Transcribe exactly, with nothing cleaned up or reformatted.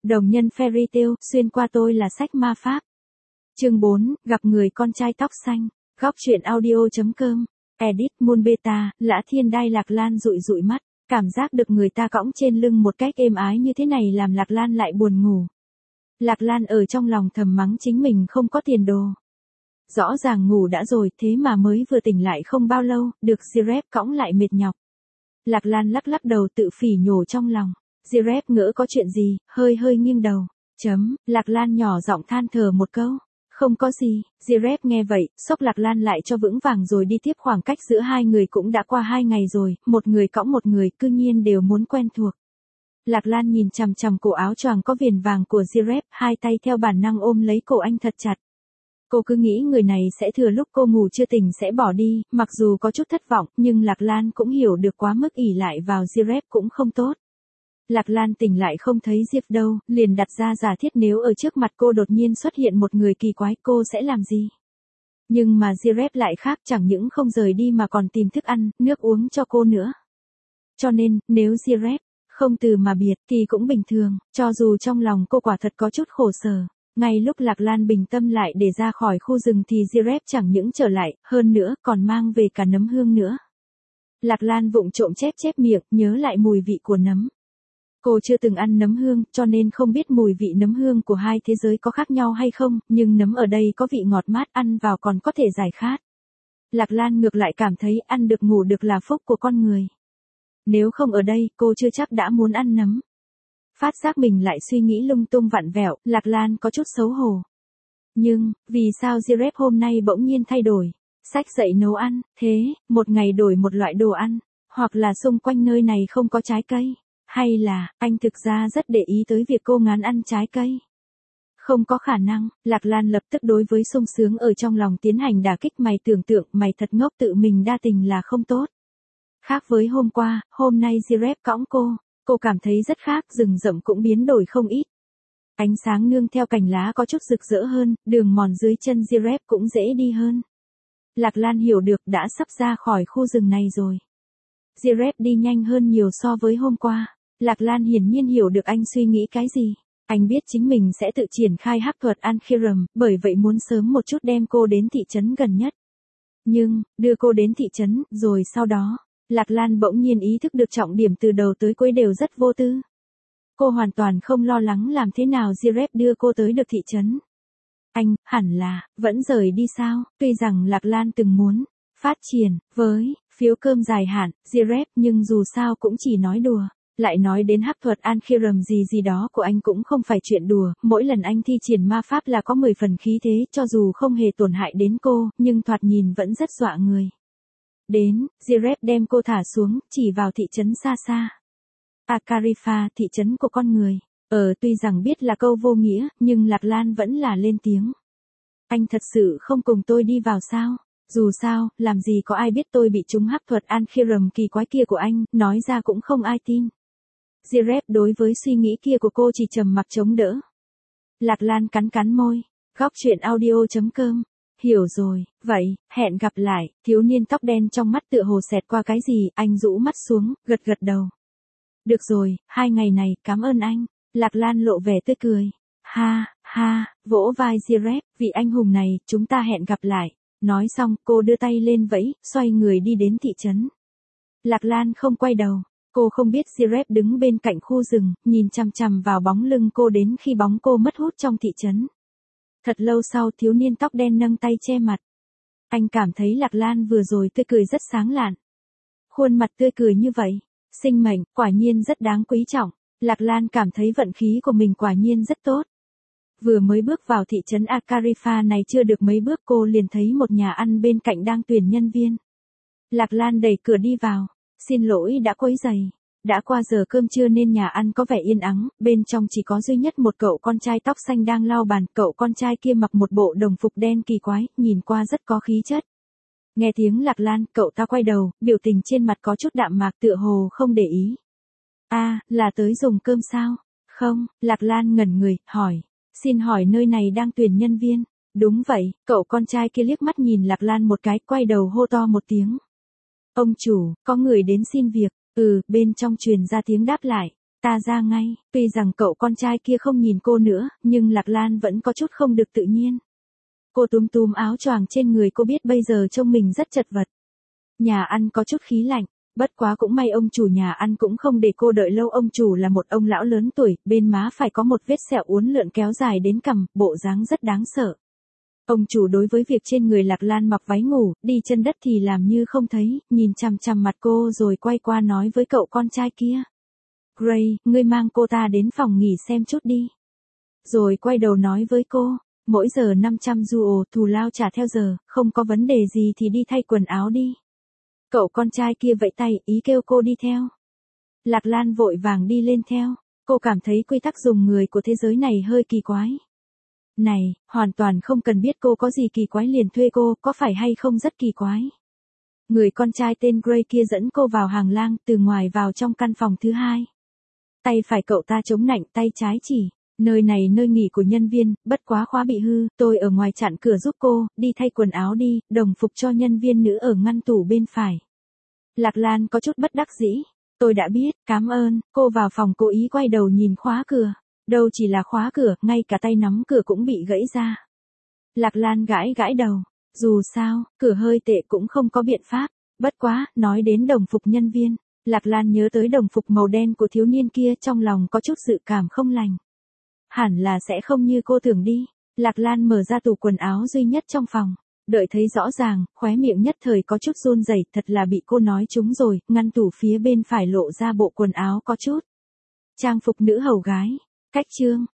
Đồng nhân fairy tale, xuyên qua tôi là sách ma pháp. Chương bốn, gặp người con trai tóc xanh. Góc truyện audio.com. Edit Moon Beta, Lã Thiên Đai. Lạc Lan dụi dụi mắt, cảm giác được người ta cõng trên lưng một cách êm ái như thế này làm Lạc Lan lại buồn ngủ. Lạc Lan ở trong lòng thầm mắng chính mình không có tiền đồ. Rõ ràng ngủ đã rồi, thế mà mới vừa tỉnh lại không bao lâu, được Girep cõng lại mệt nhọc. Lạc Lan lắc lắc đầu tự phỉ nhổ trong lòng. Girep ngỡ có chuyện gì, hơi hơi nghiêng đầu. Chấm, Lạc Lan nhỏ giọng than thở một câu. Không có gì. Girep nghe vậy, xốc Lạc Lan lại cho vững vàng rồi đi tiếp. Khoảng cách giữa hai người cũng đã qua hai ngày rồi, một người cõng một người, cư nhiên đều muốn quen thuộc. Lạc Lan nhìn chằm chằm cổ áo choàng có viền vàng của Girep, hai tay theo bản năng ôm lấy cổ anh thật chặt. Cô cứ nghĩ người này sẽ thừa lúc cô ngủ chưa tỉnh sẽ bỏ đi, mặc dù có chút thất vọng, nhưng Lạc Lan cũng hiểu được quá mức ỷ lại vào Girep cũng không tốt. Lạc Lan tỉnh lại không thấy Diệp đâu, liền đặt ra giả thiết nếu ở trước mặt cô đột nhiên xuất hiện một người kỳ quái cô sẽ làm gì. Nhưng mà Girep lại khác, chẳng những không rời đi mà còn tìm thức ăn, nước uống cho cô nữa. Cho nên, nếu Girep không từ mà biệt thì cũng bình thường, cho dù trong lòng cô quả thật có chút khổ sở. Ngay lúc Lạc Lan bình tâm lại để ra khỏi khu rừng thì Girep chẳng những trở lại, hơn nữa còn mang về cả nấm hương nữa. Lạc Lan vụng trộm chép chép miệng, nhớ lại mùi vị của nấm. Cô chưa từng ăn nấm hương, cho nên không biết mùi vị nấm hương của hai thế giới có khác nhau hay không, nhưng nấm ở đây có vị ngọt mát, ăn vào còn có thể giải khát. Lạc Lan ngược lại cảm thấy ăn được ngủ được là phúc của con người. Nếu không ở đây, cô chưa chắc đã muốn ăn nấm. Phát giác mình lại suy nghĩ lung tung vặn vẹo, Lạc Lan có chút xấu hổ. Nhưng, vì sao Girep hôm nay bỗng nhiên thay đổi? Sách dậy nấu ăn, thế, một ngày đổi một loại đồ ăn, hoặc là xung quanh nơi này không có trái cây, hay là, anh thực ra rất để ý tới việc cô ngán ăn trái cây. Không có khả năng, Lạc Lan lập tức đối với sung sướng ở trong lòng tiến hành đả kích. Mày tưởng tượng, mày thật ngốc, tự mình đa tình là không tốt. Khác với hôm qua, hôm nay Girep cõng cô. Cô cảm thấy rất khác, rừng rậm cũng biến đổi không ít. Ánh sáng nương theo cành lá có chút rực rỡ hơn, đường mòn dưới chân Girep cũng dễ đi hơn. Lạc Lan hiểu được đã sắp ra khỏi khu rừng này rồi. Girep đi nhanh hơn nhiều so với hôm qua. Lạc Lan hiển nhiên hiểu được anh suy nghĩ cái gì. Anh biết chính mình sẽ tự triển khai hắc thuật Ankhiram, bởi vậy muốn sớm một chút đem cô đến thị trấn gần nhất. Nhưng, đưa cô đến thị trấn, rồi sau đó, Lạc Lan bỗng nhiên ý thức được trọng điểm từ đầu tới cuối đều rất vô tư. Cô hoàn toàn không lo lắng làm thế nào Girep đưa cô tới được thị trấn. Anh, hẳn là, vẫn rời đi sao? Tuy rằng Lạc Lan từng muốn phát triển với phiếu cơm dài hạn, Girep, nhưng dù sao cũng chỉ nói đùa. Lại nói đến hắc thuật Ankhiram gì gì đó của anh cũng không phải chuyện đùa, mỗi lần anh thi triển ma pháp là có mười phần khí thế, cho dù không hề tổn hại đến cô, nhưng thoạt nhìn vẫn rất dọa người. Đến, Girep đem cô thả xuống, chỉ vào thị trấn xa xa. Akarifa, thị trấn của con người. Ờ tuy rằng biết là câu vô nghĩa, nhưng Lạc Lan vẫn là lên tiếng. Anh thật sự không cùng tôi đi vào sao? Dù sao, làm gì có ai biết tôi bị trúng hắc thuật Ankhiram kỳ quái kia của anh, nói ra cũng không ai tin. Girep đối với suy nghĩ kia của cô chỉ trầm mặc chống đỡ. Lạc Lan cắn cắn môi. Góc truyện audio.com. Hiểu rồi, vậy, hẹn gặp lại. Thiếu niên tóc đen trong mắt tựa hồ xẹt qua cái gì, anh rũ mắt xuống, gật gật đầu. Được rồi, hai ngày này, cảm ơn anh. Lạc Lan lộ vẻ tươi cười. Ha, ha, vỗ vai Girep, vị anh hùng này, chúng ta hẹn gặp lại. Nói xong, cô đưa tay lên vẫy, xoay người đi đến thị trấn. Lạc Lan không quay đầu. Cô không biết Girep đứng bên cạnh khu rừng, nhìn chằm chằm vào bóng lưng cô đến khi bóng cô mất hút trong thị trấn. Thật lâu sau, thiếu niên tóc đen nâng tay che mặt. Anh cảm thấy Lạc Lan vừa rồi tươi cười rất sáng lạn. Khuôn mặt tươi cười như vậy, sinh mệnh, quả nhiên rất đáng quý trọng. Lạc Lan cảm thấy vận khí của mình quả nhiên rất tốt. Vừa mới bước vào thị trấn Akarifa này chưa được mấy bước cô liền thấy một nhà ăn bên cạnh đang tuyển nhân viên. Lạc Lan đẩy cửa đi vào. Xin lỗi đã quấy rầy. Đã qua giờ cơm trưa nên nhà ăn có vẻ yên ắng, bên trong chỉ có duy nhất một cậu con trai tóc xanh đang lau bàn. Cậu con trai kia mặc một bộ đồng phục đen kỳ quái, nhìn qua rất có khí chất. Nghe tiếng Lạc Lan, cậu ta quay đầu, biểu tình trên mặt có chút đạm mạc tựa hồ không để ý. A, à, là tới dùng cơm sao? Không, Lạc Lan ngẩn người, hỏi. Xin hỏi nơi này đang tuyển nhân viên? Đúng vậy, cậu con trai kia liếc mắt nhìn Lạc Lan một cái, quay đầu hô to một tiếng. Ông chủ, có người đến xin việc. Ừ, bên trong truyền ra tiếng đáp lại. Ta ra ngay, tuy rằng cậu con trai kia không nhìn cô nữa, nhưng Lạc Lan vẫn có chút không được tự nhiên. Cô túm túm áo choàng trên người, cô biết bây giờ trông mình rất chật vật. Nhà ăn có chút khí lạnh, bất quá cũng may ông chủ nhà ăn cũng không để cô đợi lâu. Ông chủ là một ông lão lớn tuổi, bên má phải có một vết sẹo uốn lượn kéo dài đến cằm, bộ dáng rất đáng sợ. Ông chủ đối với việc trên người Lạc Lan mặc váy ngủ, đi chân đất thì làm như không thấy, nhìn chằm chằm mặt cô rồi quay qua nói với cậu con trai kia. Gray, ngươi mang cô ta đến phòng nghỉ xem chút đi. Rồi quay đầu nói với cô, mỗi giờ năm trăm ruble, thù lao trả theo giờ, không có vấn đề gì thì đi thay quần áo đi. Cậu con trai kia vẫy tay, ý kêu cô đi theo. Lạc Lan vội vàng đi lên theo, cô cảm thấy quy tắc dùng người của thế giới này hơi kỳ quái. Này, hoàn toàn không cần biết cô có gì kỳ quái liền thuê cô, có phải hay không rất kỳ quái. Người con trai tên Gray kia dẫn cô vào hàng lang, từ ngoài vào trong căn phòng thứ hai. Tay phải cậu ta chống nạnh, tay trái chỉ, nơi này nơi nghỉ của nhân viên, bất quá khóa bị hư, tôi ở ngoài chặn cửa giúp cô, đi thay quần áo đi, đồng phục cho nhân viên nữ ở ngăn tủ bên phải. Lạc Lan có chút bất đắc dĩ, tôi đã biết, cảm ơn, cô vào phòng cố ý quay đầu nhìn khóa cửa, đâu chỉ là khóa cửa, ngay cả tay nắm cửa cũng bị gãy ra. Lạc Lan gãi gãi đầu, dù sao, cửa hơi tệ cũng không có biện pháp, bất quá, nói đến đồng phục nhân viên. Lạc Lan nhớ tới đồng phục màu đen của thiếu niên kia, trong lòng có chút dự cảm không lành. Hẳn là sẽ không như cô tưởng đi. Lạc Lan mở ra tủ quần áo duy nhất trong phòng. Đợi thấy rõ ràng, khóe miệng nhất thời có chút run rẩy, thật là bị cô nói trúng rồi. Ngăn tủ phía bên phải lộ ra bộ quần áo có chút trang phục nữ hầu gái. Cách chương.